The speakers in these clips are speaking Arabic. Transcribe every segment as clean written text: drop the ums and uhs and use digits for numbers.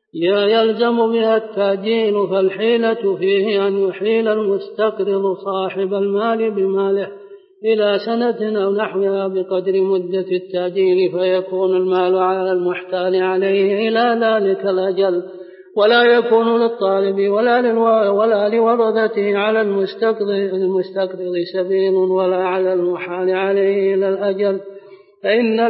يلزم بها التأجيل، فالحيلة فيه أن يحيل المستقرض صاحب المال بماله إلى سنة أو نحوها بقدر مدة التأجيل، فيكون المال على المحتال عليه إلى ذلك الأجل، ولا يكون للطالب ولا لورثته على المستقرض سبيل ولا على المحال عليه إلى الأجل، فإن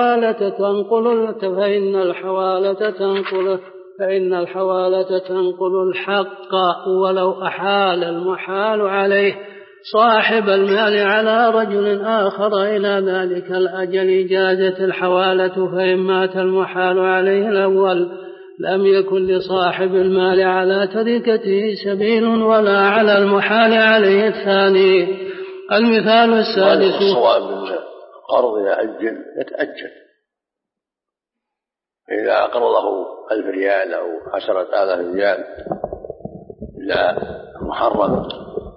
الحوالة تنقل الحق ولو أحال المحال عليه صاحب المال على رجل آخر إلى ذلك الأجل جازت الحوالة، فإن مات المحال عليه الأول لم يكن لصاحب المال على تركته سبيل ولا على المحال عليه الثاني. المثال السادس. الصواب القرض يتأجل، إذا أقرضه 1000 ريال أو 10,000 ريال إلى محرم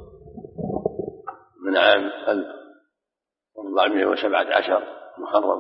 من عام 1417 محرم،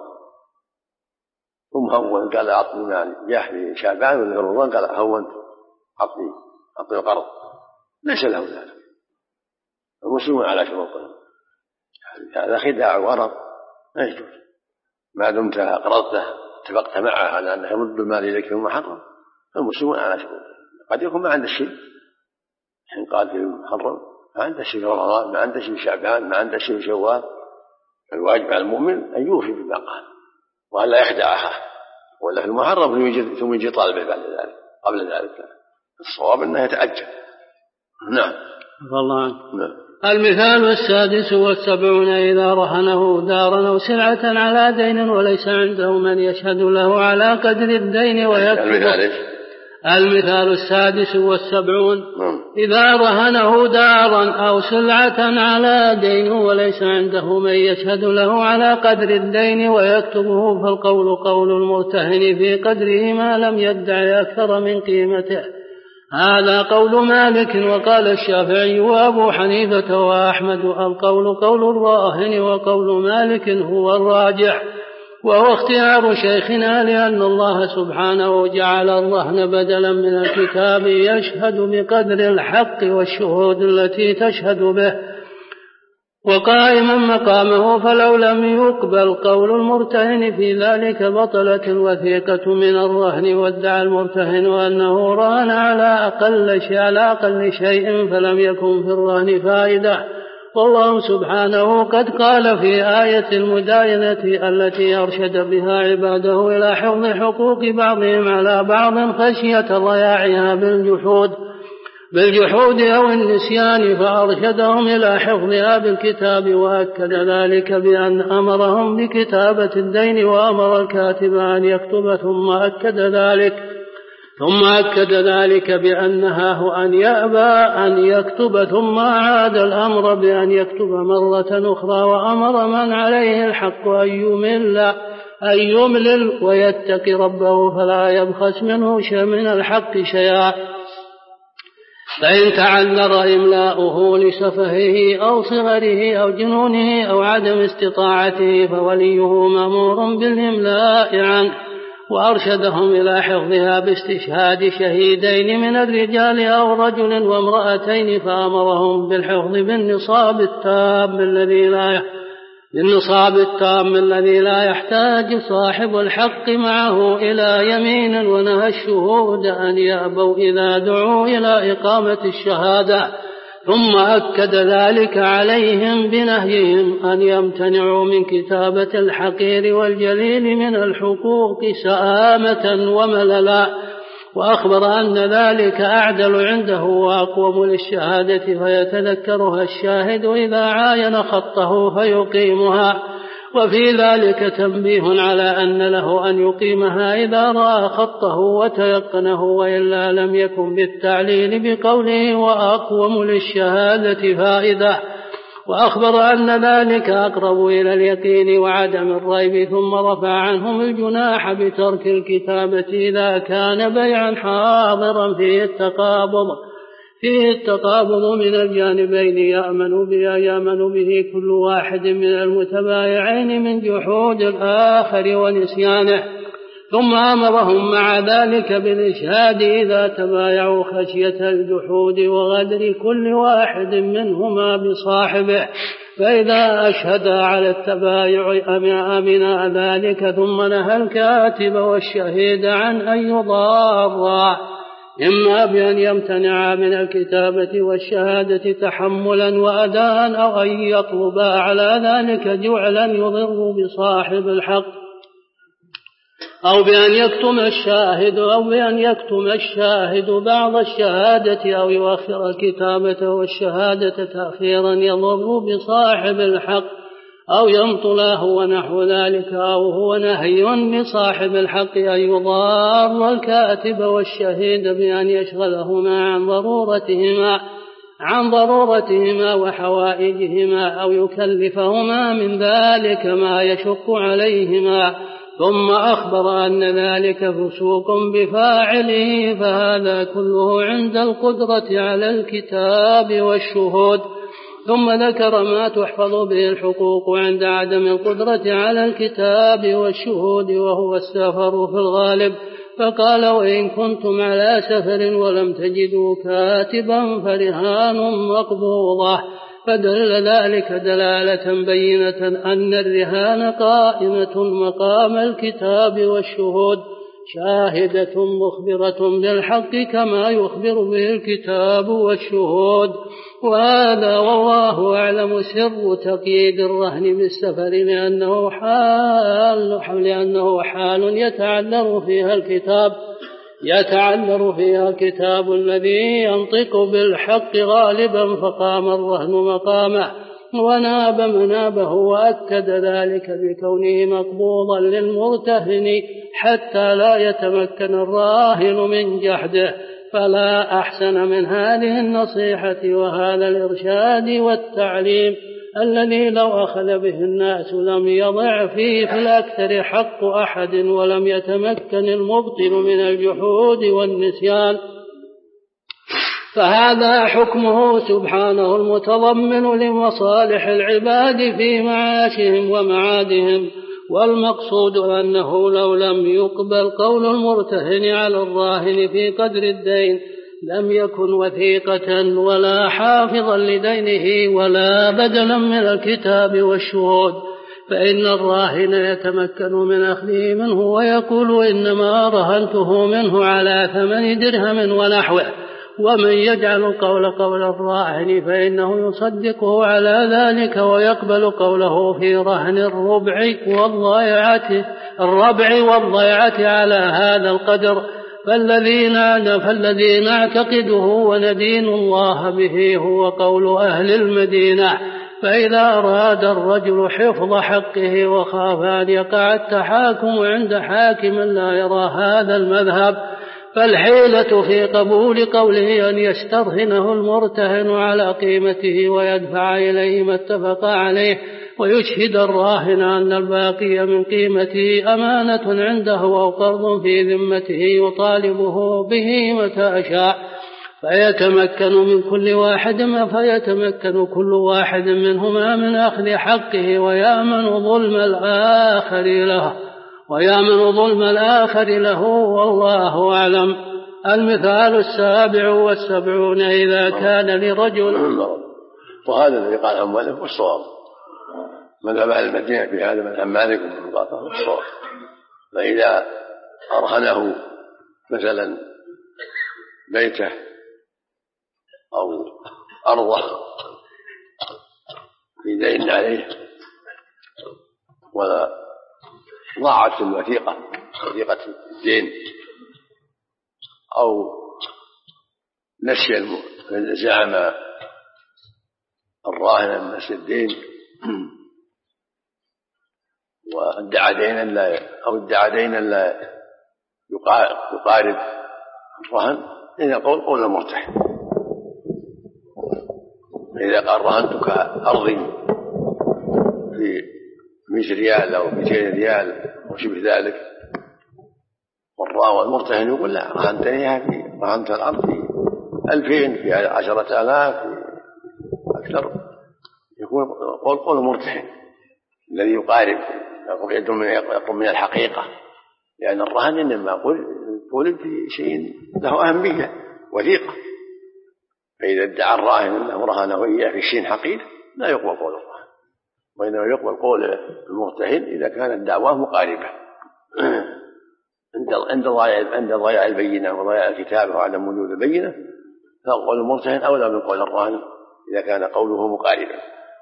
ثم هون قال أعطني مالي جاء في شعبان ولا رمضان قال هونت أعطني القرض، ليس له ذلك، المسلمون على شروطهم، هذا خداع وغرض لا يجوز، ما دمت أقرضته اتفقت معه على أنه يرد المال إليك في المحرم، المسلمون على شروطهم. قد يكون ما عنده شيء، حين قال في المحرم ما عنده شيء في رمضان، ما عنده شيء في شعبان، ما عنده شيء في شوال، الواجب على المؤمن أن يوفي بما قال وأن لا يخدعها، ولا في المحرم ثم يجي طالبه بعد ذلك قبل ذلك. الصواب أنه يتأجل. نعم. والله نعم. المثال السادس والسبعون. إذا رهنه دارا أو سلعة على دين وليس عنده من يشهد له على قدر الدين ويكتب. المثال السادس والسبعون. إذا رهنه دارا أو سلعة على دين وليس عنده من يشهد له على قدر الدين ويكتبه، فالقول قول المرتهن في قدره ما لم يدع أكثر من قيمته، هذا قول مالك وقال الشافعي وأبو حنيفة وأحمد. القول قول الراهن وقول مالك هو الراجح، وهو اختيار شيخنا، لأن الله سبحانه جعل الرهن بدلا من الكتاب يشهد بقدر الحق والشهود التي تشهد به وقائما مقامه، فلو لم يقبل قول المرتهن في ذلك بطلت الوثيقة من الرهن، وادعى المرتهن أنه رهن على أقل شيء فلم يكن في الرهن فائدة. والله سبحانه قد قال في آية المداينة التي أرشد بها عباده إلى حفظ حقوق بعضهم على بعض خشية ضياعها بالجحود أو النسيان، فأرشدهم إلى حفظها بالكتاب، وأكد ذلك بأن أمرهم بكتابة الدين وأمر الكاتب أن يكتب، ثم أكد ذلك بأنه أن يأبى أن يكتب، ثم أعاد الأمر بأن يكتب مرة أخرى، وأمر من عليه الحق أن يملل ويتقي ربه فلا يبخس منه من الحق شيئا، فإن تعذر إملاؤه لسفهه أو صغره أو جنونه أو عدم استطاعته فوليه مأمور بالإملاء عنه، وأرشدهم إلى حفظها باستشهاد شهيدين من الرجال أو رجل وامرأتين، فأمرهم بالحفظ بالنصاب التام الذي لا يحتاج صاحب الحق معه إلى يمين، ونهى الشهود أن يأبوا إذا دعوا إلى إقامة الشهادة، ثم أكد ذلك عليهم بنهيهم أن يمتنعوا من كتابة الحقير والجليل من الحقوق سآمة ومللا، وأخبر أن ذلك أعدل عنده وأقوم للشهادة، فيتذكرها الشاهد إذا عاين خطه فيقيمها، وفي ذلك تنبيه على أن له أن يقيمها إذا رأى خطه وتيقنه، وإلا لم يكن بالتعليل بقوله وأقوم للشهادة فائدة، وأخبر أن ذلك أقرب إلى اليقين وعدم الريب، ثم رفع عنهم الجناح بترك الكتابة إذا كان بيعا حاضرا فيه التقابض من الجانبين يأمن به كل واحد من المتبايعين من جحود الآخر ونسيانه، ثم أمرهم مع ذلك بالإشهاد إذا تبايعوا خشية الجحود وغدر كل واحد منهما بصاحبه، فإذا أشهد على التبايع أمن ذلك، ثم نهى الكاتب والشهيد عن أن يضارا، إما بأن يمتنع من الكتابة والشهادة تحملا وأداء، أو أن يطلب على ذلك جعلا يضر بصاحب الحق، أو بأن يكتم الشاهد بعض الشهادة، أو يؤخر الكتابة والشهادة تأخيرا يضر بصاحب الحق، أو يمطله ونحو ذلك، أو هو نهي لصاحب الحق أن يضار الكاتب والشهيد بأن يشغلهما عن ضرورتهما وحوائجهما، أو يكلفهما من ذلك ما يشق عليهما، ثم أخبر أن ذلك فسوق بفاعله، فهذا كله عند القدرة على الكتاب والشهود. ثم ذكر ما تحفظ به الحقوق عند عدم القدرة على الكتاب والشهود، وهو السفر في الغالب، فقال: وإن كنتم على سفر ولم تجدوا كاتبا فرهان مقبوضة، فدل ذلك دلالة بينة أن الرهان قائمة مقام الكتاب والشهود، شاهدة مخبرة بالحق كما يخبر به الكتاب والشهود. وهذا والله أعلم سر تقييد الرهن بالسفر، لأنه حال يتعذر فيها الكتاب الذي ينطق بالحق غالبا، فقام الرهن مقامه وناب منابه، وأكد ذلك بكونه مقبوضا للمرتهن حتى لا يتمكن الراهن من جحده. فلا أحسن من هذه النصيحة وهذا الإرشاد والتعليم الذي لو أخذ به الناس لم يضع فيه في الأكثر حق أحد، ولم يتمكن المبطل من الجحود والنسيان. فهذا حكمه سبحانه المتضمن لمصالح العباد في معاشهم ومعادهم، والمقصود أنه لو لم يقبل قول المرتهن على الراهن في قدر الدين لم يكن وثيقة ولا حافظا لدينه ولا بدلا من الكتاب والشهود، فإن الراهن يتمكن من أخذه منه ويقول: إنما رهنته منه على 8 درهم ونحوه. ومن يجعل القول قول الراهن فإنه يصدقه على ذلك ويقبل قوله في رهن الربع والضيعة على هذا القدر. فالذي نعتقده وندين الله به هو قول أهل المدينة. فإذا أراد الرجل حفظ حقه وخاف أن يقع التحاكم عند حاكم لا يرى هذا المذهب، فالحيلة في قبول قوله أن يسترهنه المرتهن على قيمته ويدفع إليه ما اتفق عليه، ويشهد الراهن أن الباقي من قيمته أمانة عنده أو قرض في ذمته يطالبه به متى شاء، فيتمكن كل واحد منهما من أخذ حقه ويأمن ظلم الآخر له، والله أعلم. المثال 77 إذا كان لرجل، وهذا الذي قال عن مالك والصواب، مذهب أهل المدينة في هذا مذهب مالك بن باطل والصواب. فإذا أرهنه مثلا بيته أو أرضه في دين عليه وضاعت الوثيقة وثيقة الدين، أو نسي زعم الراهن نسي الدين وادعى دينا لا يقارب الرهن، إذا قول المرتهن. إذا قال رهنتك أرضي في 100 ريال أو 200 ريال وشبه ذلك، والمرتهن يقول: لا، رهنت الأرض في 2000 في 10,000 في أكثر، يكون قول المرتهن الذي يقارب يقوم من الحقيقة، لأن الرهن إنما قول في شيء له أهمية وثيقة، فإذا ادعى الراهن أنه رهنه إياه في شيء حقير لا يقبل قول الراهن، وإنما يقبل قول المرتهن إذا كانت دعواه مقاربة عند ضياع البينة وضياع الكتابة وعدم وجود البينة، فقول المرتهن أولى من قول الراهن إذا كان قوله مقاربا.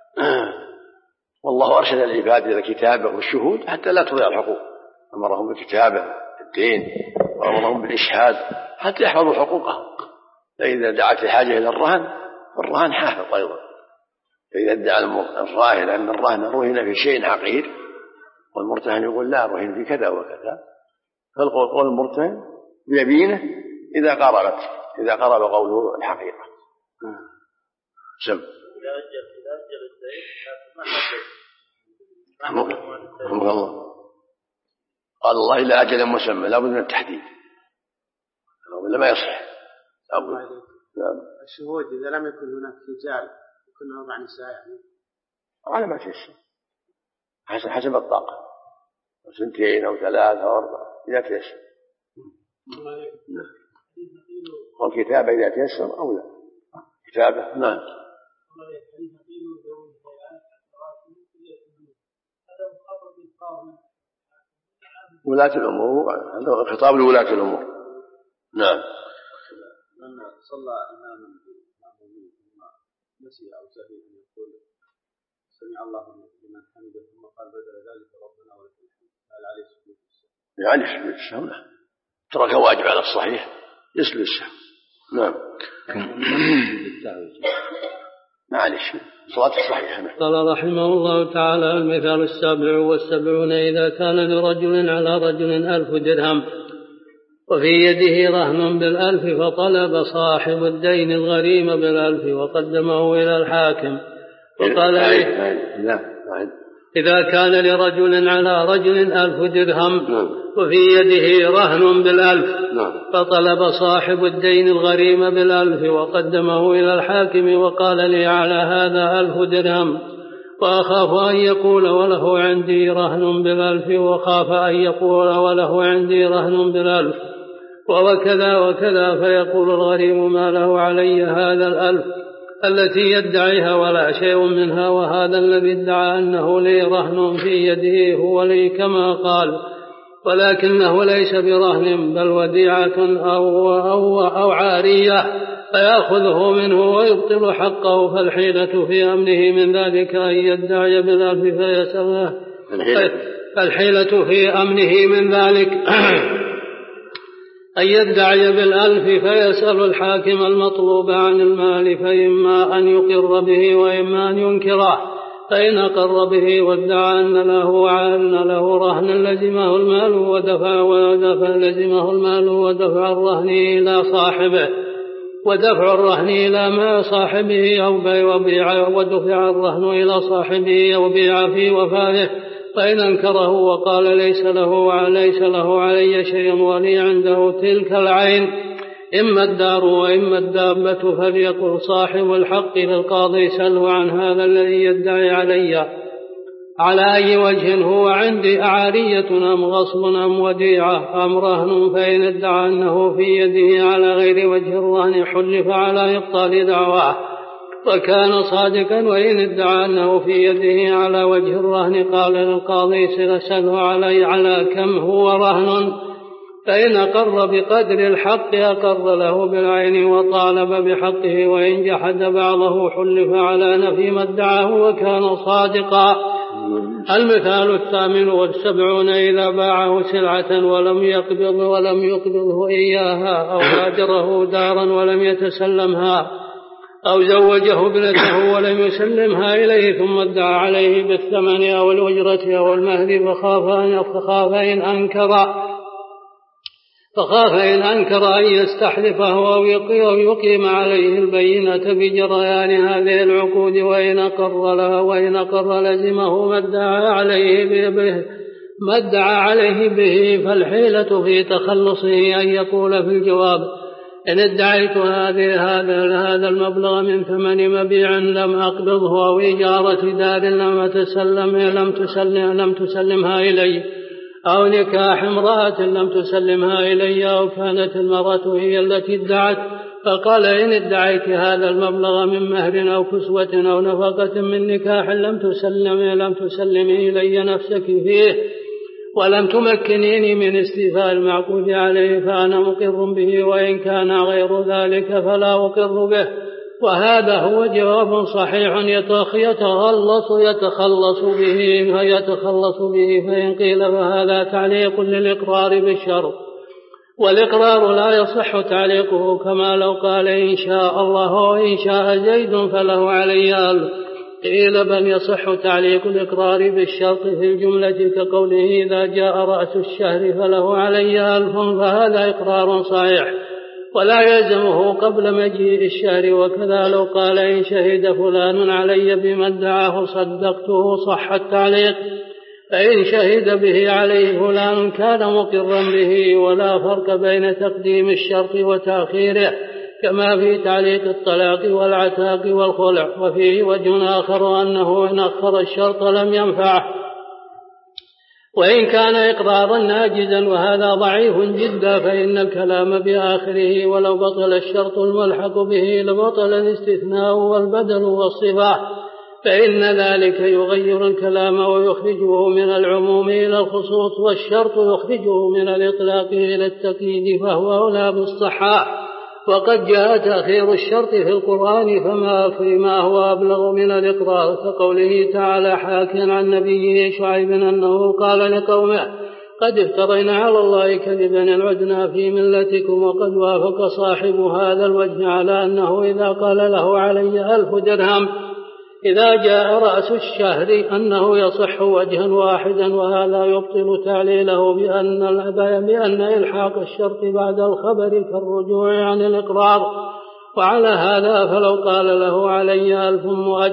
والله أرشد العباد إلى الكتابة والشهود حتى لا تضيع الحقوق، أمرهم بالكتابة الدين وأمرهم بالإشهاد حتى يحفظوا حقوقهم. فإذا دعت الحاجة إلى الرهن فالرهن حافظ أيضا. فإذا ادعى الراهن أن الرهن رهن في شيء حقير والمرتهن يقول لا رهن في كذا وكذا، فالقول قول المرتهن بيمينه إذا قرب قوله الحقيقة. سم الله قال الله إلا أجل مسمى لا بد من التحديد ولا ما يصح. الشهود إذا لم يكن هناك رجال يكون 4 نساء يعني على ما تيسر حسب الطاقة 2 أو 3 أو 4 إذا تيسر، والكتابة إذا تيسر أو لا كتابة. نعم. ولاة الأمور هذا خطاب لولاة الأمور. نعم. من صلى إماما المأمومين ثم نسي أو سهل أن يقول سمع الله لمن حمده ثم قال بدل ذلك ربنا ولك الحمد، هل عليه سجود السهو؟ يعني سجود السهو لا، ترك واجب على الصحيح يسجد السهو. نعم. معلش صلاة الصحيحة. قال رحمه الله تعالى: المثال 77 إذا كان لرجل على رجل 1000 درهم وفي يده رهن بال1000 فطلب صاحب الدين الغريم بال1000 وقدمه إلى الحاكم وقال إذا كان لرجل على رجل 1000 درهم وفي يده رهن بال1000 فطلب صاحب الدين الغريم بال1000 وقدمه إلى الحاكم وقال لي على هذا 1000 درهم وأخاف أن يقول وله عندي رهن بال1000 وخاف أن يقول وله عندي رهن بال1000 وكذا وكذا، فيقول الغريم ما له علي هذا 1000 التي يدعيها ولا شيء منها، وهذا الذي ادعى أنه لي رهن في يده هو لي كما قال، ولكنه ليس برهن بل وديعة أو عارية، فيأخذه منه ويبطل حقه. فالحيلة في أمنه من ذلك أن يدعي بال1000 فيسأله. فالحيلة في أمنه من ذلك أن يدعي بال1000 فيسأل الحاكم المطلوب عن المال، فإما أن يقر به وإما أن ينكره، فإن أقر به وادعى أن له رهن لزمه المال ودفع الرهن إلى صاحبه ما صاحبه ودفع الرهن إلى صاحبه أو بيع في وفائه، فإن أنكره وقال ليس له علي شيء ولي عنده تلك العين إما الدار وإما الدابة، فليقل صاحب الحق للقاضي سله عن هذا الذي يدعي علي على أي وجه هو عندي أعارية أم غصب أم وديعة أم رهن، فإن ادعى أنه في يده على غير وجه الرهن حلف على إبطال دعواه وكان صادقا، وإن ادعى أنه في يده على وجه الرهن قال للقاضي سله على كم هو رهن، فإن أقر بقدر الحق أقر له بالعين وطالب بحقه، وإن جحد بعضه حلف على نفي ما ادعاه وكان صادقا. المثال 78 إذا باعه سلعة ولم يقبضه إياها أو هاجره دارا ولم يتسلمها أو زوجه ابنته ولم يسلمها إليه ثم ادعى عليه بالثمن أو الأجرة أو المهر فخاف إن أنكر أن يستحلفه أو يقيم عليه البينة بجريان هذه العقود، وإن أقر لزمه ما ادعى عليه به. فالحيلة في تخلصه أن يقول في الجواب إن ادعيت هذا المبلغ من ثمن مبيع لم أقبضه أو إجارة دار لم تسلمها إلي أو نكاح امرأة لم تسلمها إلي أو كانت المرأة هي التي ادعت فقال إن ادعيت هذا المبلغ من مهر أو كسوة أو نفقة من نكاح لم تسلمي إلي نفسك فيه ولم تمكنيني من استيفاء المعقود عليه فأنا مقر به وإن كان غير ذلك فلا أقر به. وهذا هو جواب صحيح يتخلص به فإن قيل فهذا تعليق للإقرار بالشرط والإقرار لا يصح تعليقه كما لو قال إن شاء الله وإن شاء زيد فله علي ألف. قيل بل يصح تعليق الإقرار بالشرط في الجملة كقوله إذا جاء رأس الشهر فله علي ألف فهذا إقرار صحيح ولا يلزمه قبل مجيء الشهر. وكذا لو قال إن شهد فلان علي بما ادعاه صدقته صح التعليق فإن شهد به عليه فلان كان مقرا به ولا فرق بين تقديم الشرط وتأخيره كما في تعليق الطلاق والعتاق والخلع. وفيه وجه آخر أنه إن أخر الشرط لم ينفعه وإن كان إقرارا ناجزا وهذا ضعيف جدا فإن الكلام بآخره ولو بطل الشرط الملحق به لبطل الاستثناء والبدل والصفة فإن ذلك يغير الكلام ويخرجه من العموم إلى الخصوص والشرط يخرجه من الإطلاق إلى التقييد فهو أولى بالصحاح. وقد جاء تأخير الشرط في القرآن فيما هو أبلغ من الإقرار كقوله تعالى حاكيا عن نبيه شعيب أنه قال لقومه قد افترينا على الله كذبا إن عدنا في ملتكم وقد وافق صاحب هذا الوجه على أنه إذا قال له علي 1000 درهم إذا جاء رأس الشهر أنه يصح وجها واحدا وهذا يبطل تعليله بأن إلحاق الشرط بعد الخبر كالرجوع عن الإقرار. وعلى هذا فلو قال له علي 1000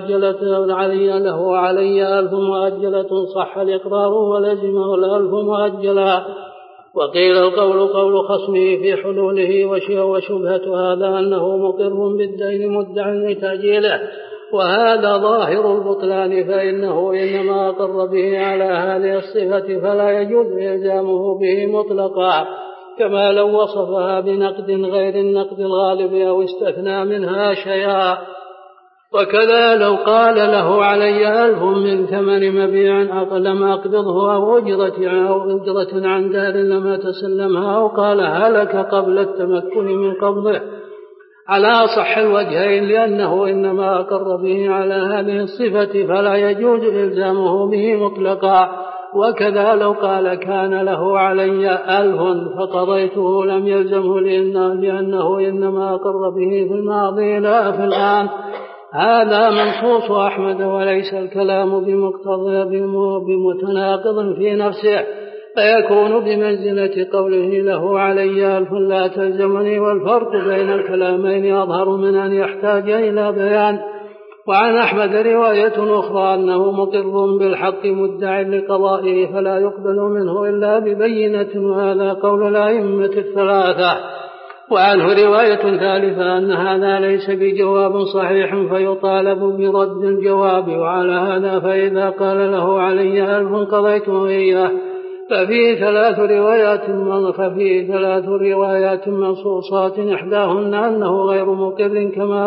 مؤجلة صح الإقرار ولزمه 1000 مؤجلا. وقيل القول قول خصمه في حلوله وشبهة هذا أنه مقر بالدين مدعى لتأجيله وهذا ظاهر البطلان فإنه إنما أقر به على هذه الصفة فلا يجوز إلزامه به مطلقا كما لو وصفها بنقد غير النقد الغالب أو استثنى منها شيئا. وكذا لو قال له علي 1000 من ثمن مبيع لم أقبضه أو أجرة عن دار لما تسلمها أو قال هلك قبل التمكن من قبضه على أصح الوجهين لأنه إنما أقر به على هذه الصفة فلا يجوز إلزامه به مطلقا. وكذا لو قال كان له علي 1000 فقضيته لم يلزمه لأنه إنما أقر به في الماضي لا في الآن. هذا منصوص أحمد وليس الكلام بمتناقض في نفسه فيكون بمنزلة قوله له علي 1000 لا تلزمني والفرق بين الكلامين أظهر من أن يحتاج إلى بيان. وعن أحمد رواية أخرى أنه مقر بالحق مدعي لقضائه فلا يقبل منه إلا ببينة وهذا قول الأئمة الثلاثة. وعنه رواية ثالثة أن هذا ليس بجواب صحيح فيطالب برد الجواب. وعلى هذا فإذا قال له علي 1000 قضيته إياه ففيه ثلاث روايات منصوصات إحداهن أنه غير مقر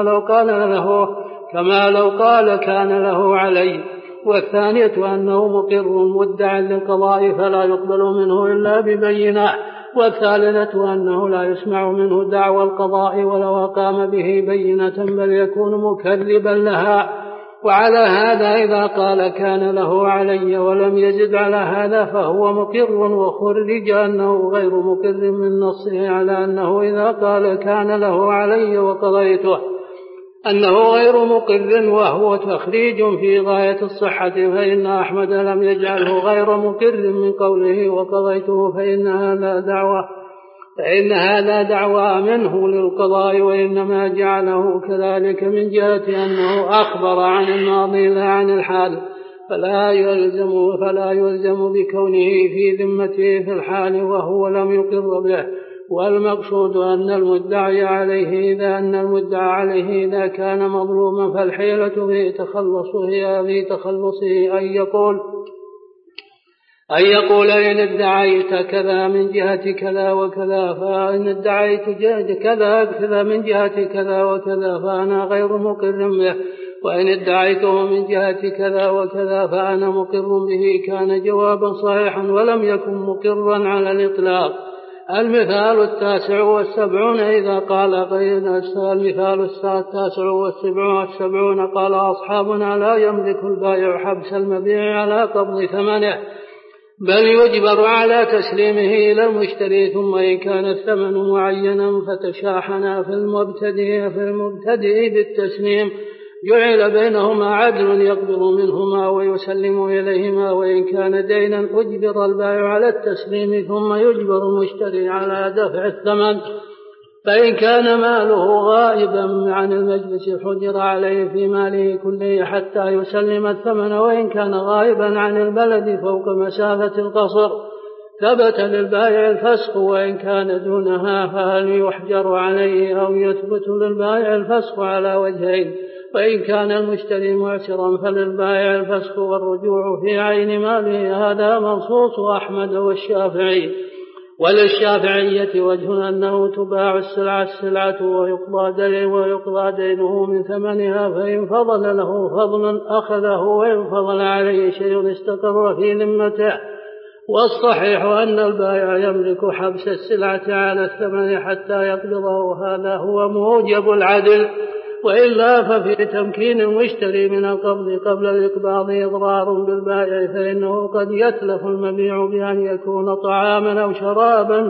كما لو قال كان له علي والثانية أنه مقر مدعى للقضاء فلا يقبل منه إلا ببينة والثالثة أنه لا يسمع منه دعوى القضاء ولو أقام به بينة بل يكون مكذبا لها. وعلى هذا إذا قال كان له علي ولم يزد على هذا فهو مقر وخرج أنه غير مقر من نصه على أنه إذا قال كان له علي وقضيته أنه غير مقر وهو تخريج في غاية الصحة فإن أحمد لم يجعله غير مقر من قوله وقضيته فإن هذا دعوى منه للقضاء وإنما جعله كذلك من جهة أنه أخبر عن الماضي لا عن الحال فلا يلزم بكونه في ذمته في الحال وهو لم يقر به. والمقصود أن المدعى عليه إذا كان مظلوما فالحيلة في تخلصه أن يقول أن يقول إن ادعيت كذا من جهة كذا وكذا، فإن ادعيت كذا من جهة كذا وكذا فأنا غير مقر به، وإن ادعيته من جهة كذا وكذا فأنا مقر به، كان جوابا صحيحا ولم يكن مقرا على الإطلاق. المثال 79 إذا قال غيرنا المثال 79 قال أصحابنا لا يملك البائع حبس المبيع على قبض ثمنه، بل يجبر على تسليمه إلى المشتري، ثم إن كان الثمن معينا فتشاحنا في المبتدئ بالتسليم جعل بينهما عدل يقبض منهما ويسلم إليهما، وإن كان دينا أجبر البائع على التسليم ثم يجبر المشتري على دفع الثمن. فإن كان ماله غائبا عن المجلس حجر عليه في ماله كله حتى يسلم الثمن، وإن كان غائبا عن البلد فوق مسافة القصر ثبت للبائع الفسخ، وإن كان دونها فهل يحجر عليه أو يثبت للبائع الفسخ على وجهين. وإن كان المشتري معسرا فللبائع الفسخ والرجوع في عين ماله. هذا منصوص أحمد والشافعي. وللشافعية وجه أنه تباع السلعة ويقضى دينه من ثمنها، فإن فضل له فضل أخذه، وإن فضل عليه شيء استقر في ذمته. والصحيح أن البائع يملك حبس السلعة على الثمن حتى يقبضه، هذا هو موجب العدل، وإلا ففي تمكين المشتري من القبض قبل الإقباض إضرار بالبائع، فإنه قد يتلف المبيع بأن يكون طعاما أو شرابا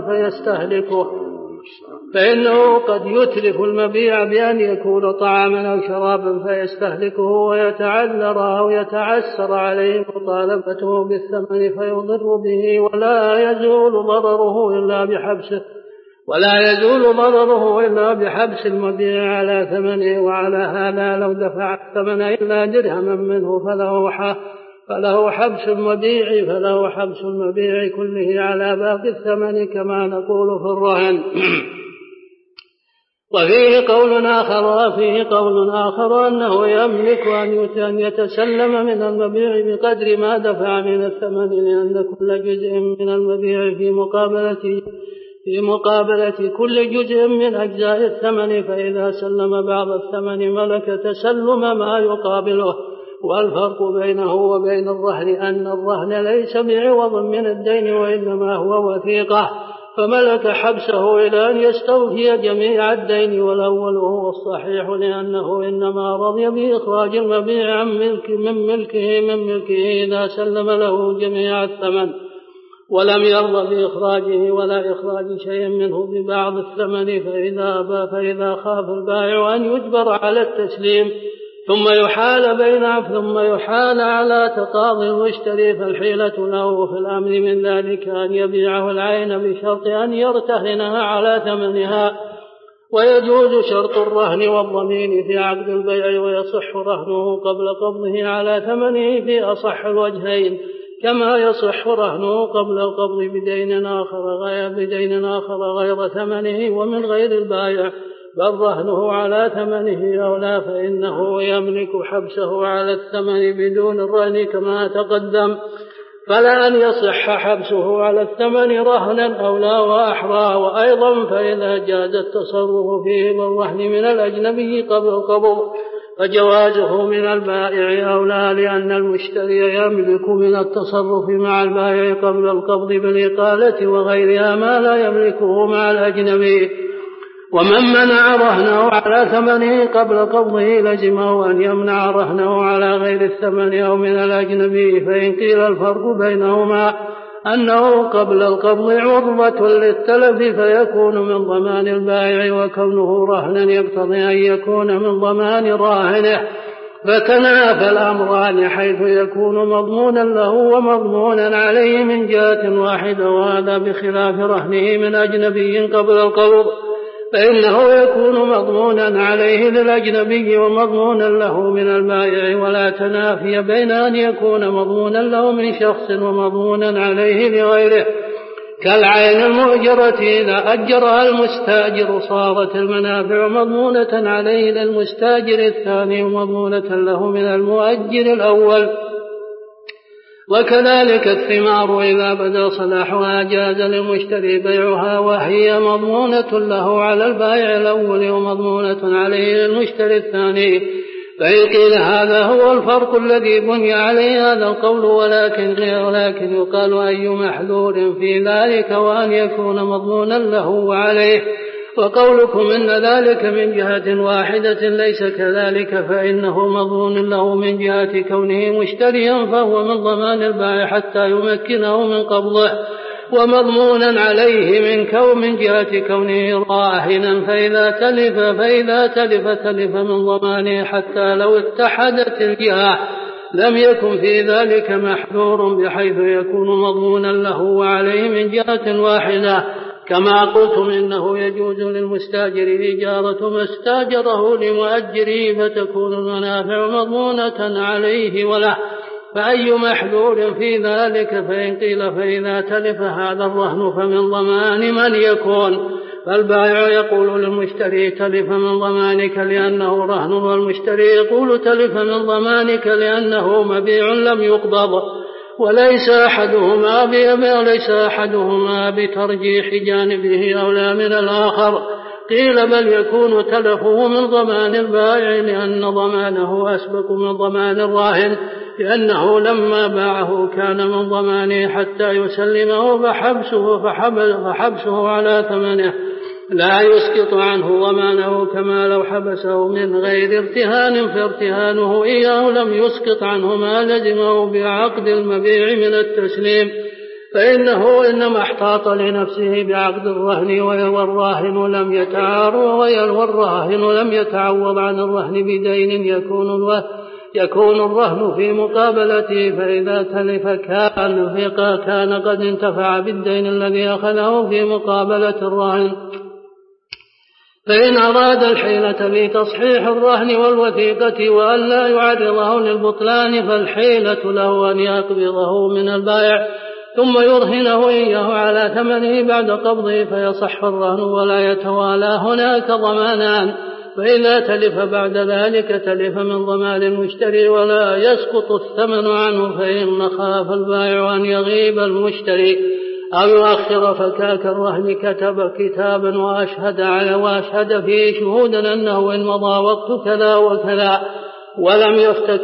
فيستهلكه ويتعذر أو يتعسر عليه مطالبته بالثمن فيضر به، ولا يزول ضرره إلا بحبس المبيع على ثمنه. وعلى هذا لو دفع الثمن إلا درهما منه فله حبس المبيع كله على باقي الثمن، كما نقول في الرهن. وفيه قول آخر أنه يملك أن يتسلم من المبيع بقدر ما دفع من الثمن، لأن كل جزء من المبيع في مقابلة كل جزء من أجزاء الثمن، فإذا سلم بعض الثمن ملك تسلم ما يقابله. والفرق بينه وبين الرهن أن الرهن ليس بعوض من الدين، وإنما هو وثيقة، فملك حبسه إلى أن يستوفي جميع الدين. والأول هو الصحيح، لأنه إنما رضي بإخراج المبيع من ملكه إذا سلم له جميع الثمن، ولم يرضى بإخراجه ولا إخراج شيء منه ببعض الثمن. فإذا خاف البائع أن يجبر على التسليم ثم يحال على تقاضي المشتري، فالحيلة له في الأمر من ذلك أن يبيعه العين بشرط أن يرتهنها على ثمنها. ويجوز شرط الرهن والضمين في عقد البيع، ويصح رهنه قبل قبضه على ثمنه في أصح الوجهين، كما يصح رهنه قبل القبض بدين آخر غير ثمنه ومن غير البائع، بل رهنه على ثمنه أولى، فإنه يملك حبسه على الثمن بدون الرهن كما تقدم، فلا أن يصح حبسه على الثمن رهنا أولى وأحرى. وأيضا فإذا جاز التصرف فيه بالرهن من الأجنبي قبل القبض فجوازه من البائع أولى، لأن المشتري يملك من التصرف مع البائع قبل القبض بالإقالة وغيرها ما لا يملكه مع الأجنبي. ومن منع رهنه على ثمنه قبل قبضه لزمه أن يمنع رهنه على غير الثمن أو من الأجنبي. فإن قيل الفرق بينهما أنه قبل القبض عرضة للتلف فيكون من ضمان البائع، وكونه رهنا يقتضي أن يكون من ضمان راهنه، فتنافى الأمران حيث يكون مضمونا له ومضمونا عليه من جهة واحدة، وهذا بخلاف رهنه من أجنبي قبل القبض، فإنه يكون مضمونا عليه للأجنبي ومضمونا له من البائع، ولا تنافي بين أن يكون مضمونا له من شخص ومضمونا عليه لغيره. كالعين المؤجرة إذا أجرها المستاجر صارت المنافع مضمونة عليه للمستاجر الثاني ومضمونة له من المؤجر الأول. وكذلك الثمار إذا بدا صلاحها جاز للمشتري بيعها وهي مضمونة له على البائع الأول ومضمونة عليه للمشتري الثاني. فإن قيل هذا هو الفرق الذي بني عليه هذا القول ولكن يقال أي محذور في ذلك وأن يكون مضمونا له وعليه. وقولكم إن ذلك من جهة واحدة ليس كذلك فإنه مضمون له من جهة كونه مشتريا فهو من ضمان البائع حتى يمكنه من قبضه ومضمونا عليه من جهة كونه راهنا فإذا تلف من ضمانه حتى لو اتحدت الجهة لم يكن في ذلك محذور بحيث يكون مضمونا له وعليه من جهة واحدة. كما قلتم إنه يجوز للمستاجر إجارة ما استاجره لمؤجره فتكون المنافع مضمونة عليه وله. فأي محذور في ذلك؟ فإن قيل فإذا تلف هذا الرهن فمن ضمان من يكون؟ فالبائع يقول للمشتري تلف من ضمانك لأنه رهن والمشتري يقول تلف من ضمانك لأنه مبيع لم يقبض وليس أحدهما بترجيح جانبه أولى من الآخر. قيل بل يكون تلفه من ضمان البائع لأن ضمانه أسبق من ضمان الراهن لأنه لما باعه كان من ضمانه حتى يسلمه فحبسه على ثمنه لا يسقط عنه ضمانه كما لو حبسه من غير ارتهان فارتهانه إياه لم يسقط عنه ما لزمه بعقد المبيع من التسليم فإنه إنما احتاط لنفسه بعقد الرهن والراهن لم يتعوض عن الرهن بدين يكون الرهن في مقابلته فإذا تلف كان قد انتفع بالدين الذي أخذه في مقابلة الرهن. فإن أراد الحيلة لتصحيح الرهن والوثيقة وأن لا يعرضه للبطلان فالحيلة له أن يقبضه من البائع ثم يرهنه إياه على ثمنه بعد قبضه فيصح الرهن ولا يتوالى هناك ضمانان. فإذا تلف بعد ذلك تلف من ضمان المشتري ولا يسقط الثمن عنه فإن خاف البائع أن يغيب المشتري أو يؤخر فكاك الرهن كتب كتابا وأشهد فيه شهودا أنه إن مضى وقت كذا وكذا ولم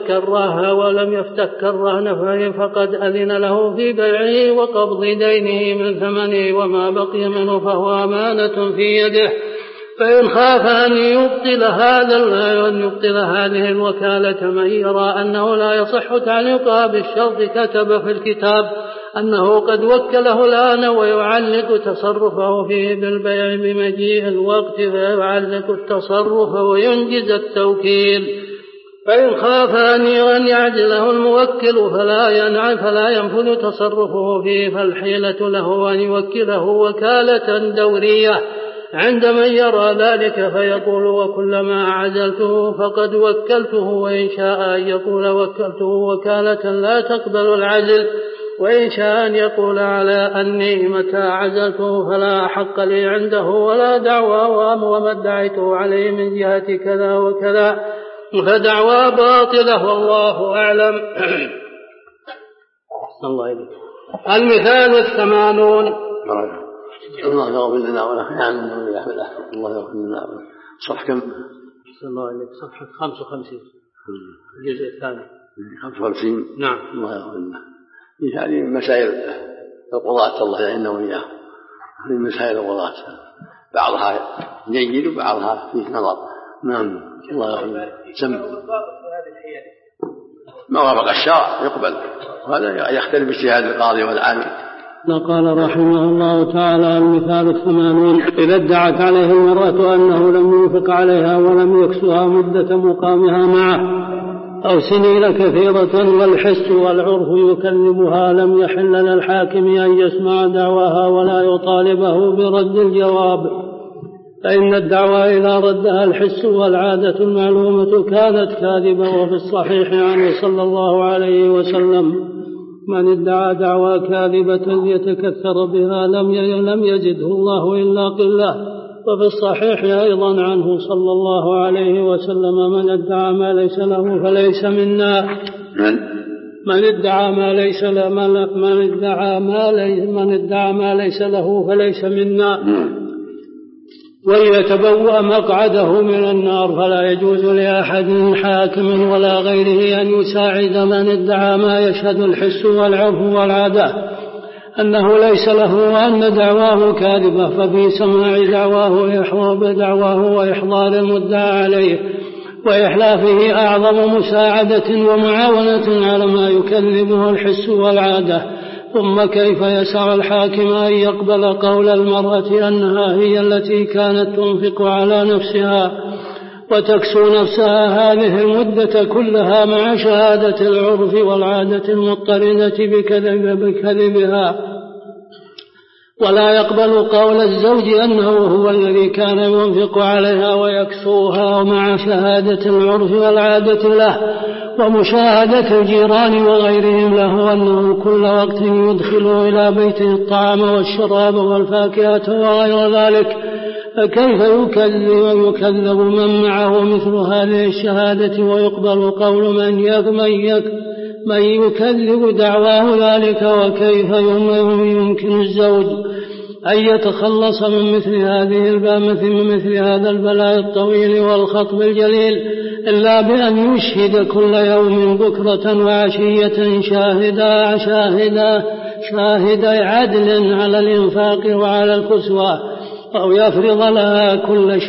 يفتك الرهن فقد أذن له في بيعه وقبض دينه من ثمنه وما بقي منه فهو أمانة في يده. فإن خاف أن يبطل هذه الوكالة من يرى أنه لا يصح تعليقها بالشرط كتب في الكتاب أنه قد وكله الآن ويعلق تصرفه فيه بالبيع بمجيء الوقت فيعلق التصرف وينجز التوكيل. فإن خاف أن يعجله الموكل فلا ينفذ تصرفه فيه فالحيلة له أن يوكله وكالة دورية عند من يرى ذلك فيقول وكلما عزلته فقد وكلته وإن شاء أن يقول وكلته وكالة لا تقبل العزل وإن شاء أن يقول على أني متى عزلته فلا حق لي عنده ولا دعوى وما ادعيته عليه من جهة كذا وكذا فدعوى باطلة والله أعلم. الله إليك. المثال 80 الله يغفر لنا ولكم الله يغفر لنا صح كم؟ الله عليك صفحة 55 الجزء الثاني 55 نعم. الله يغفر لنا. هذه مسائل القضاة الله يعيننا وإياه. هذه مسائل القضاة بعضها جيد وبعضها فيه نظر. نعم الله يغفر لنا. ما وافق الشرع يقبل وهذا يختلف باجتهاد القاضي والعالم. قال رحمه الله تعالى المثال 80 إذا ادعت عليه المرأة أنه لم ينفق عليها ولم يكسها مدة مقامها معه أو سنين كثيرة والحس والعرف يكذبها لم يحل للحاكم أن يسمع دعواها ولا يطالبه برد الجواب فإن الدعوى إذا ردها الحس والعادة المعلومة كانت كاذبة. وفي الصحيح عنه صلى الله عليه وسلم من ادعى دعوى كاذبة يتكثر بها لم يزده الله إلا قلة. وفي الصحيح أيضا عنه صلى الله عليه وسلم من ادعى ما ليس له فليس منا. من ادعى ما ليس له فليس منا، وليتبوأ مقعده من النار. فلا يجوز لأحد حاكم ولا غيره أن يساعد من ادعى ما يشهد الحس والعرف والعادة أنه ليس له وأن دعواه كاذبة، ففي سماع دعواه وإحضار المدعى عليه وإحلافه أعظم مساعدة ومعاونة على ما يكذبه الحس والعادة. ثم كيف يسع الحاكم أن يقبل قول المرأة أنها هي التي كانت تنفق على نفسها وتكسو نفسها هذه المدة كلها مع شهادة العرف والعادة المضطردة بكذبها، ولا يقبل قول الزوج أنه هو الذي كان ينفق عليها ويكسوها ومع شهادة العرف والعادة له ومشاهدة الجيران وغيرهم له أنه كل وقت يدخل إلى بيته الطعام والشراب والفاكهة وغير ذلك؟ فكيف يكذب من معه مثل هذه الشهادة ويقبل قول من يكذب دعواه ذلك؟ وكيف يمكن الزوج أن يتخلص من مثل هذا البلاء الطويل والخطب الجليل إلا بأن يشهد كل يوم بكرة وعشية شاهد عدل على الإنفاق وعلى الكسوة، أو يفرض لها كل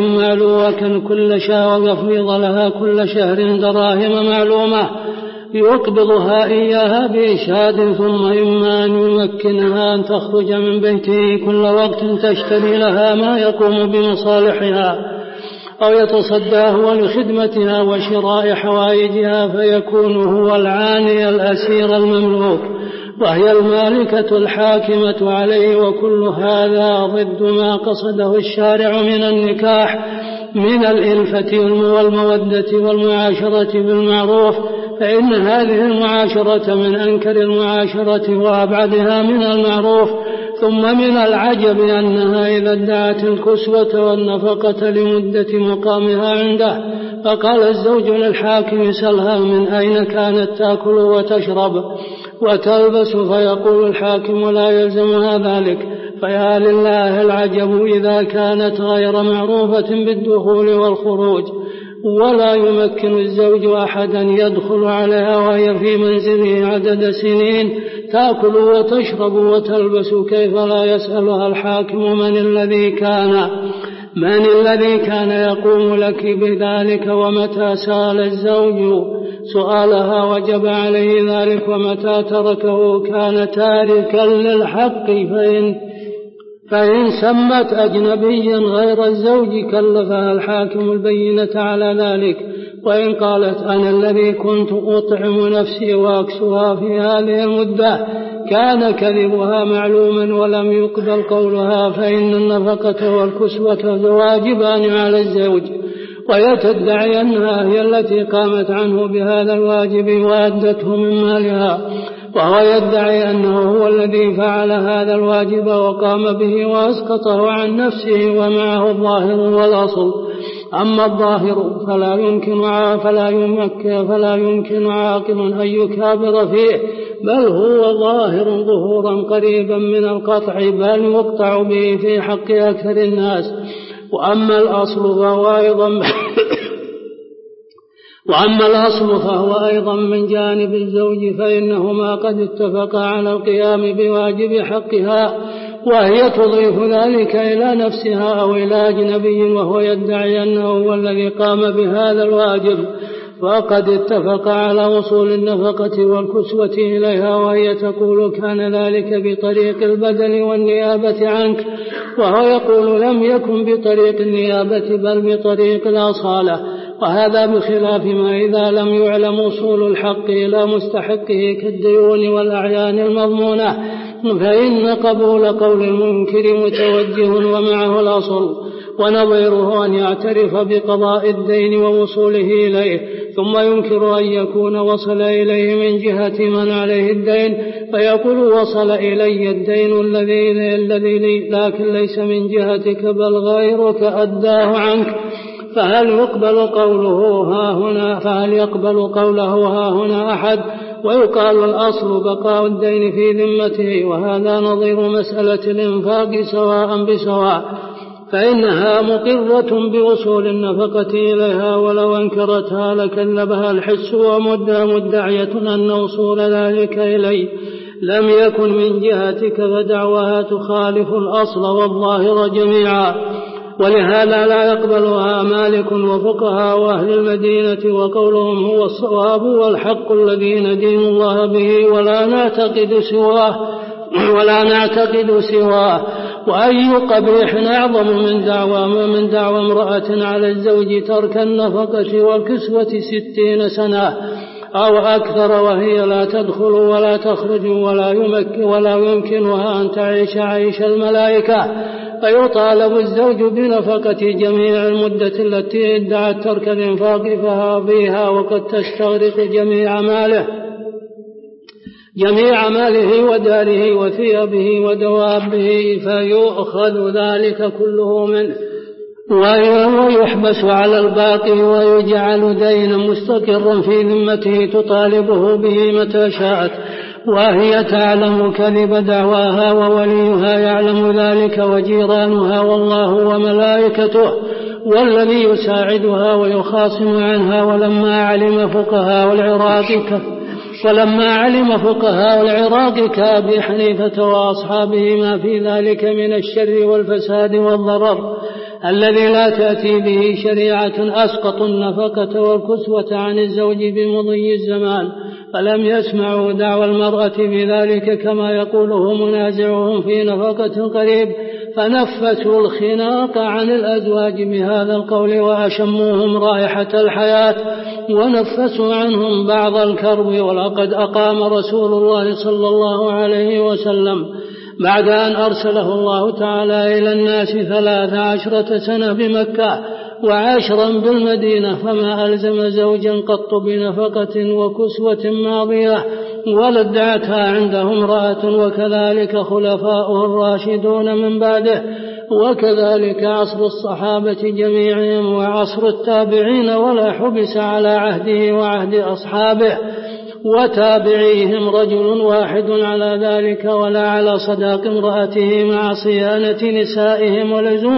شهر دراهم معلومة يقبضها إياها بإشهاد، ثم إما أن يمكنها أن تخرج من بيته كل وقت تشتري لها ما يقوم بمصالحها، أو يتصدى هو لخدمتها وشراء حوائجها فيكون هو العاني الأسير المملوك وهي المالكة الحاكمة عليه. وكل هذا ضد ما قصده الشارع من النكاح من الإلفة والمودة والمعاشرة بالمعروف، فإن هذه المعاشرة من أنكر المعاشرة وأبعدها من المعروف. ثم من العجب أنها إذا ادعت الكسوة والنفقة لمدة مقامها عنده فقال الزوج للحاكم سلها من أين كانت تأكل وتشرب وتلبس، فيقول الحاكم لا يلزمها ذلك. فيا لله العجب إذا كانت غير معروفة بالدخول والخروج، ولا يمكن الزوج أحدا يدخل عليها وهي في منزله عدد سنين تأكل وتشرب وتلبس، كيف لا يسألها الحاكم من الذي كان يقوم لك بذلك؟ ومتى سأل الزوج سؤالها وجب عليه ذلك، ومتى تركه كان تاركا للحق. فإن سمت أجنبيا غير الزوج كلفها الحاكم البينة على ذلك. وإن قالت أنا الذي كنت أطعم نفسي وأكسوها في هذه المدة كان كذبها معلوما ولم يقبل قولها، فإن النفقة والكسوة واجبان على الزوج، ويتدعي أنها هي التي قامت عنه بهذا الواجب وأدته من مالها، وهو يدعي أنه هو الذي فعل هذا الواجب وقام به وأسقطه عن نفسه ومعه الظاهر والأصل. أما الظاهر فلا يمكن عاقل أن يكابر فيه، بل هو ظاهر ظهورا قريبا من القطع، بل يقطع به في حق أكثر الناس. وأما الأصل فهو أيضا من جانب الزوج، فإنهما قد اتفقا على القيام بواجب حقها، وهي تضيف ذلك إلى نفسها أو إلى أجنبي وهو يدعي أنه هو الذي قام بهذا الواجب، فقد اتفق على وصول النفقة والكسوة إليها، وهي تقول كان ذلك بطريق البدل والنيابة عنك، وهو يقول لم يكن بطريق النيابة بل بطريق الأصالة. وهذا بخلاف ما إذا لم يعلم وصول الحق إلى مستحقه كالديون والأعيان المضمونة، فإن قبول قول المنكر متوجه ومعه الأصل، ونظيره أن يعترف بقضاء الدين ووصوله إليه ثم ينكر أن يكون وصل إليه من جهة من عليه الدين، فيقول وصل إلي الدين الذي لي لكن ليس من جهتك بل غيرك أداه عنك. فهل يقبل قوله ها هنا أحد؟ ويقال الأصل بقاء الدين في ذمته، وهذا نظير مسألة الإنفاق سواء بسواء، فإنها مقرة بوصول النفقة إليها، ولو أنكرتها لكذبها الحس ومدعية أن وصول ذلك إليه لم يكن من جهتك، فدعواها تخالف الأصل والظاهر جميعا، ولهذا لا يقبلها مالك وفقهاء أهل المدينة، وقولهم هو الصواب والحق الذي ندين الله به ولا نعتقد سواه. وأي قبيح أعظم من دعوى امرأة على الزوج ترك النفقة والكسوة 60 سنة أو أكثر وهي لا تدخل ولا تخرج ولا يمكنها أن تعيش عيش الملائكة، فيطالب الزوج بنفقة جميع المدة التي ادعت ترك الإنفاق فيها، وقد تستغرق جميع ماله وداره وثيابه ودوابه، فيؤخذ ذلك كله منه ويحبس على الباقي ويجعل دينا مستقرا في ذمته تطالبه به متى شاءت، وهي تعلم كذب دعواها ووليها يعلم ذلك وجيرانها والله وملائكته والذي يساعدها ويخاصم عنها. ولما علم فقهاء العراق كأبي حنيفة وأصحابه ما في ذلك من الشر والفساد والضرر الذي لا تأتي به شريعة، أسقطوا النفقة والكسوة عن الزوج بمضي الزمان، فلم يسمعوا دعوى المرأة بذلك كما يقوله منازعهم في نفقة قريب، فنفسوا الخناق عن الأزواج بهذا القول وأشموهم رائحة الحياة ونفسوا عنهم بعض الكرب. ولقد أقام رسول الله صلى الله عليه وسلم بعد أن أرسله الله تعالى إلى الناس 13 سنة بمكة و10 بالمدينة، فما ألزم زوجا قط بنفقة وكسوة ماضية ولا ادعتها عنده امرأة، وكذلك خلفاؤه الراشدون من بعده، وكذلك عصر الصحابة جميعهم وعصر التابعين، ولا حبس على عهده وعهد أصحابه وتابعيهم رجل واحد على ذلك، ولا على صداق امرأته مع صيانة نسائهم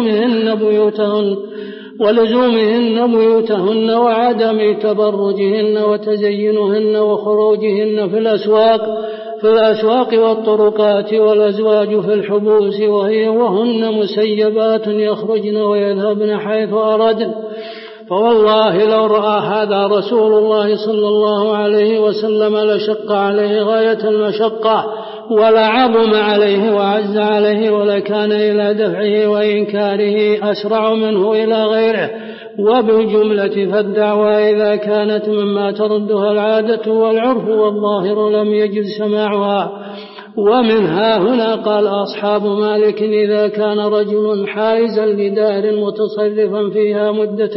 ولزومهن بيوتهن وعدم تبرجهن وتزينهن وخروجهن في الأسواق والطرقات، والأزواج في الحبوس وهن مسيبات يخرجن ويذهبن حيث أردن. فوالله لو رأى هذا رسول الله صلى الله عليه وسلم لشق عليه غاية المشقة ولعظم عليه وعز عليه، ولكان إلى دفعه وإنكاره أسرع منه إلى غيره. وبالجملة فالدعوى إذا كانت مما تردها العادة والعرف والظاهر لم يجز سماعها. ومنها هنا قال أصحاب مالك إذا كان رجل حائزا لدار متصرفا فيها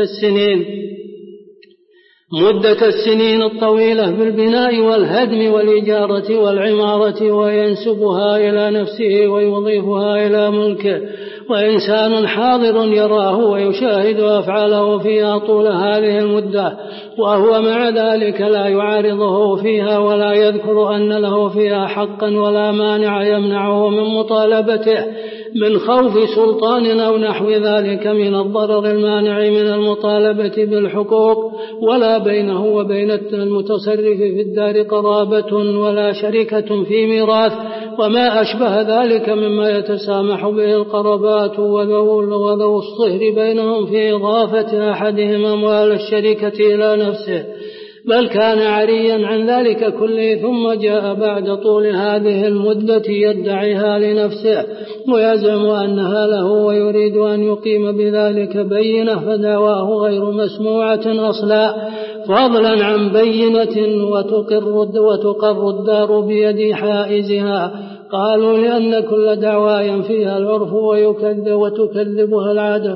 مدة السنين الطويلة بالبناء والهدم والإجارة والعمارة، وينسبها إلى نفسه ويضيفها إلى ملكه، وإنسان حاضر يراه ويشاهد أفعاله فيها طول هذه المدة، وهو مع ذلك لا يعارضه فيها ولا يذكر أن له فيها حقا ولا مانع يمنعه من مطالبته من خوف سلطان أو نحو ذلك من الضرر المانع من المطالبة بالحقوق، ولا بينه وبين المتصرف في الدار قرابة ولا شركة في ميراث وما أشبه ذلك مما يتسامح به القرابات وذو الصهر بينهم في إضافة أحدهم أموال الشركة إلى نفسه، بل كان عريا عن ذلك كله، ثم جاء بعد طول هذه المدة يدعيها لنفسه ويزعم أنها له ويريد أن يقيم بذلك بينة، فدعواه غير مسموعة أصلا، فضلا عن بينة وتقر الدار بيد حائزها. قالوا لأن كل دعوى ينفيها العرف وتكذبها العادة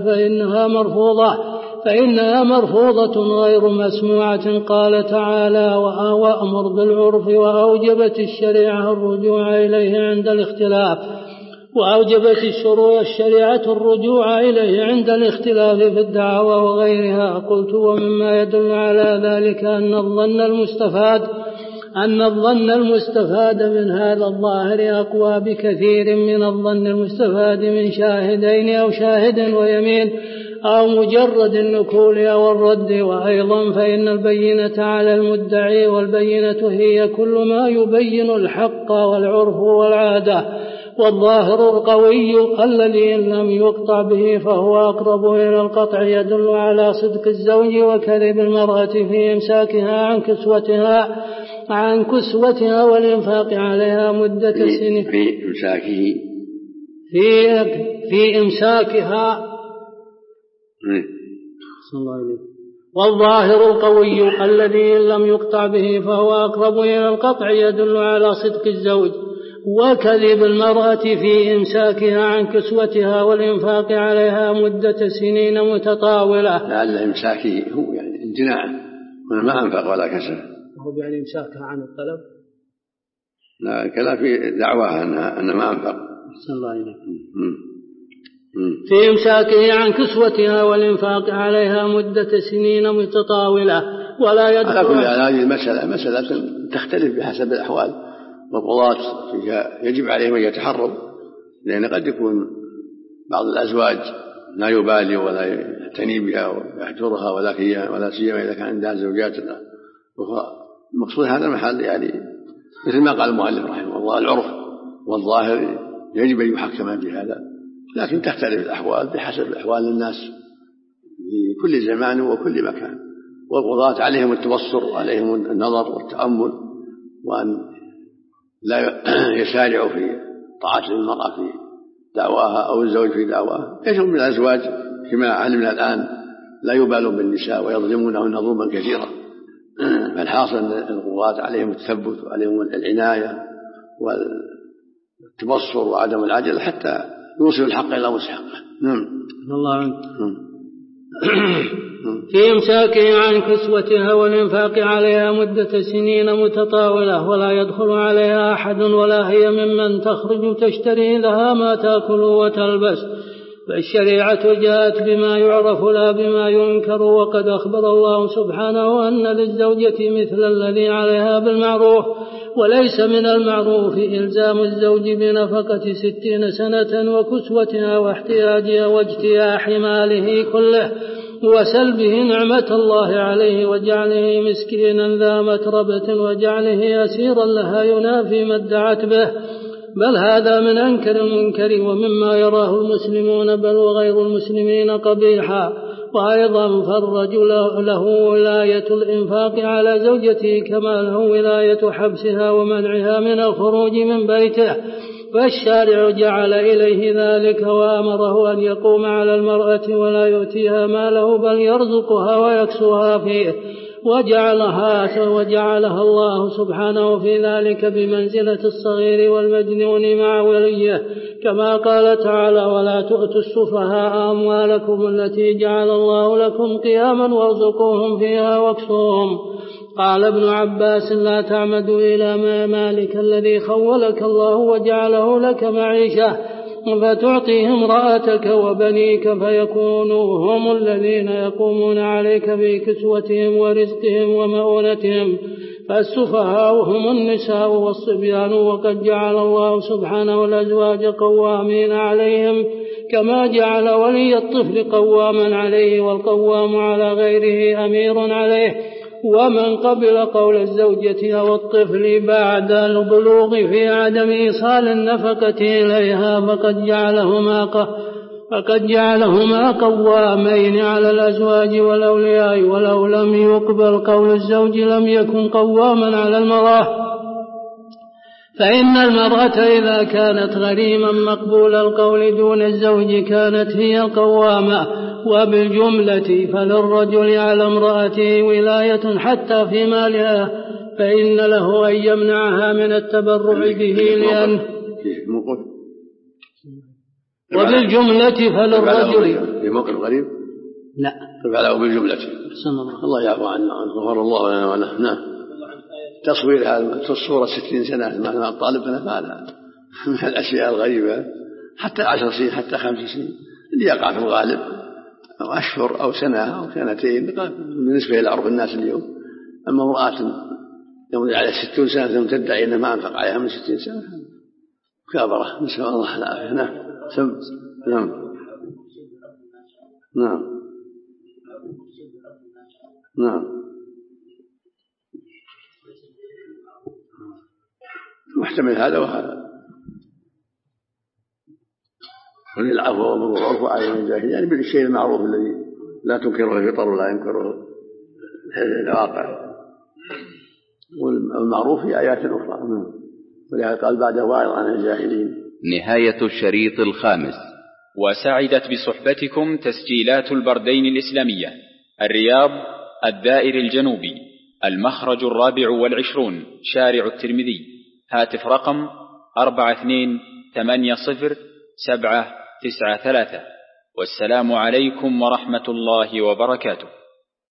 فإنها مرفوضة غير مسموعة. قال تعالى وأمر بالعرف، وأوجبت الشريعة الرجوع إليه عند الاختلاف في الدعوى وغيرها. قلت ومما يدل على ذلك أن الظن المستفاد أن الظن المستفاد من هذا الظاهر أقوى بكثير من الظن المستفاد من شاهدين أو شاهد ويمين أو مجرد النكول أو الرد. وأيضا فإن البينة على المدعي، والبينة هي كل ما يبين الحق والعرف والعادة. والظاهر القوي الذي إن لم يقطع به فهو أقرب إلى القطع، يدل على صدق الزوج وكذب المرأة في إمساكها عن كسوتها والإنفاق عليها مدة سنين في إمساكها. والظاهر القوي الذي إن لم يقطع به فهو أقرب إلى القطع، يدل على صدق الزوج وكذب المرأة في إمساكها عن كسوتها والإنفاق عليها مدة سنين متطاولة. لعل إمساكه هو يعني امتناعه، ما أنفق ولا كسب، هو يعني إمساكها عن الطلب. لا الكلام في دعواها أن ما أنفق. صلى الله عليه وسلم. في إمساكه عن كسوتها والإنفاق عليها مدة سنين متطاولة. ولا يدخل على كل هذه المسألة تختلف بحسب الأحوال، والقضاة يجب عليهم أن يتحروا، لأن قد يكون بعض الأزواج لا يبالي ولا يعتني بها ويحجرها، ولا سيما إذا كان عندها زوجات أخرى. المقصود هذا المحل يعني مثل ما قال المؤلف رحمه الله العرف والظاهر يجب أن يحكم بهذا، لكن تختلف الأحوال بحسب الأحوال الناس في كل زمان وكل مكان. والقضاة عليهم التبصر وعليهم النظر والتأمل، وأن لا يسارعوا في طاعة المرأة في دعواها أو الزوج في دعواها. كثير من الأزواج كما علمنا الآن لا يبالون بالنساء ويظلمونهن ظلما كثيرا. فالحاصل أن القضاة عليهم التثبت وعليهم العناية والتبصر وعدم العجل حتى يوصل الحق إلى مستحقه. الله عنك. في إمساكه عن كسوتها والإنفاق عليها مدة سنين متطاولة. ولا يدخل عليها أحد ولا هي ممن تخرج تشتري لها ما تأكل وتلبس. فالشريعة جاءت بما يعرف لا بما ينكر. وقد أخبر الله سبحانه أن للزوجة مثل الذي عليها بالمعروف. وليس من المعروف إلزام الزوج بنفقة 60 سنة وكسوتها واحتياجها واجتياح ماله كله وسلبه نعمة الله عليه وجعله مسكينا ذا متربة وجعله أسيرا لها ينافي ما ادعت به. بل هذا من أنكر المنكر ومما يراه المسلمون بل وغير المسلمين قبيحا. وأيضا فالرجل له ولاية الإنفاق على زوجته كما له ولاية حبسها ومنعها من الخروج من بيته. فالشارع جعل إليه ذلك وأمره أن يقوم على المرأة ولا يؤتيها ماله بل يرزقها ويكسوها فيه. وجعلها الله سبحانه في ذلك بمنزلة الصغير والمجنون مع وليه، كما قال تعالى: ولا تؤتوا السفهاء أموالكم التي جعل الله لكم قياما وارزقوهم فيها واكسوهم. قال ابن عباس: لا تعمد إلى مالك الذي خولك الله وجعله لك معيشة فتعطيه امرأتك وبنيك فيكونوا هم الذين يقومون عليك بكسوتهم ورزقهم ومؤونتهم. فالسفهاء هم النساء والصبيان. وقد جعل الله سبحانه الأزواج قوامين عليهم كما جعل ولي الطفل قواما عليه والقوام على غيره أمير عليه. ومن قبل قول الزوجة أو الطفل بعد البلوغ في عدم إيصال النفقة إليها فقد جعلهما قوامين على الأزواج والأولياء. ولو لم يقبل قول الزوج لم يكن قواما على المرأة. فإن المرأة إذا كانت غريما مقبول القول دون الزوج كانت هي القوامة. وبالجملة فللرجل على امرأته ولاية حتى في مالها، فإن له أن يمنعها من التبرع به لأن وبالجملة فللرجل في موقف غريب لا فعله بالجملة. الله يعفو عنه غفر الله لنا وله. نعم. تصوير هذا الصورة 60 سنة مع الطالب هذا من الأشياء الغريبة، حتى 10 سنين حتى 5 سنين اللي يقع في الغالب، أو أشهر أو سنة أو سنتين بالنسبة إلى عرف الناس اليوم. أما امرأة يمضي على 60 سنة ثم تدعي أنه ما أنفق عليها من 60 سنة مكابرة، نسأل الله العافية. نعم محتمل هذا وهذا. وللعفو والعرف وعلى الجاهل يعني بالشيء المعروف الذي لا تنكره الفطر ولا ينكره الواقع، والمعروف في آيات أخرى. ولهذا قال بعد واعظ عن الجاهلين. نهاية الشريط الخامس. وسعدت بصحبتكم تسجيلات البردين الإسلامية، الرياض، الدائر الجنوبي، المخرج 24 شارع الترمذي، هاتف رقم 42807993. والسلام عليكم ورحمة الله وبركاته.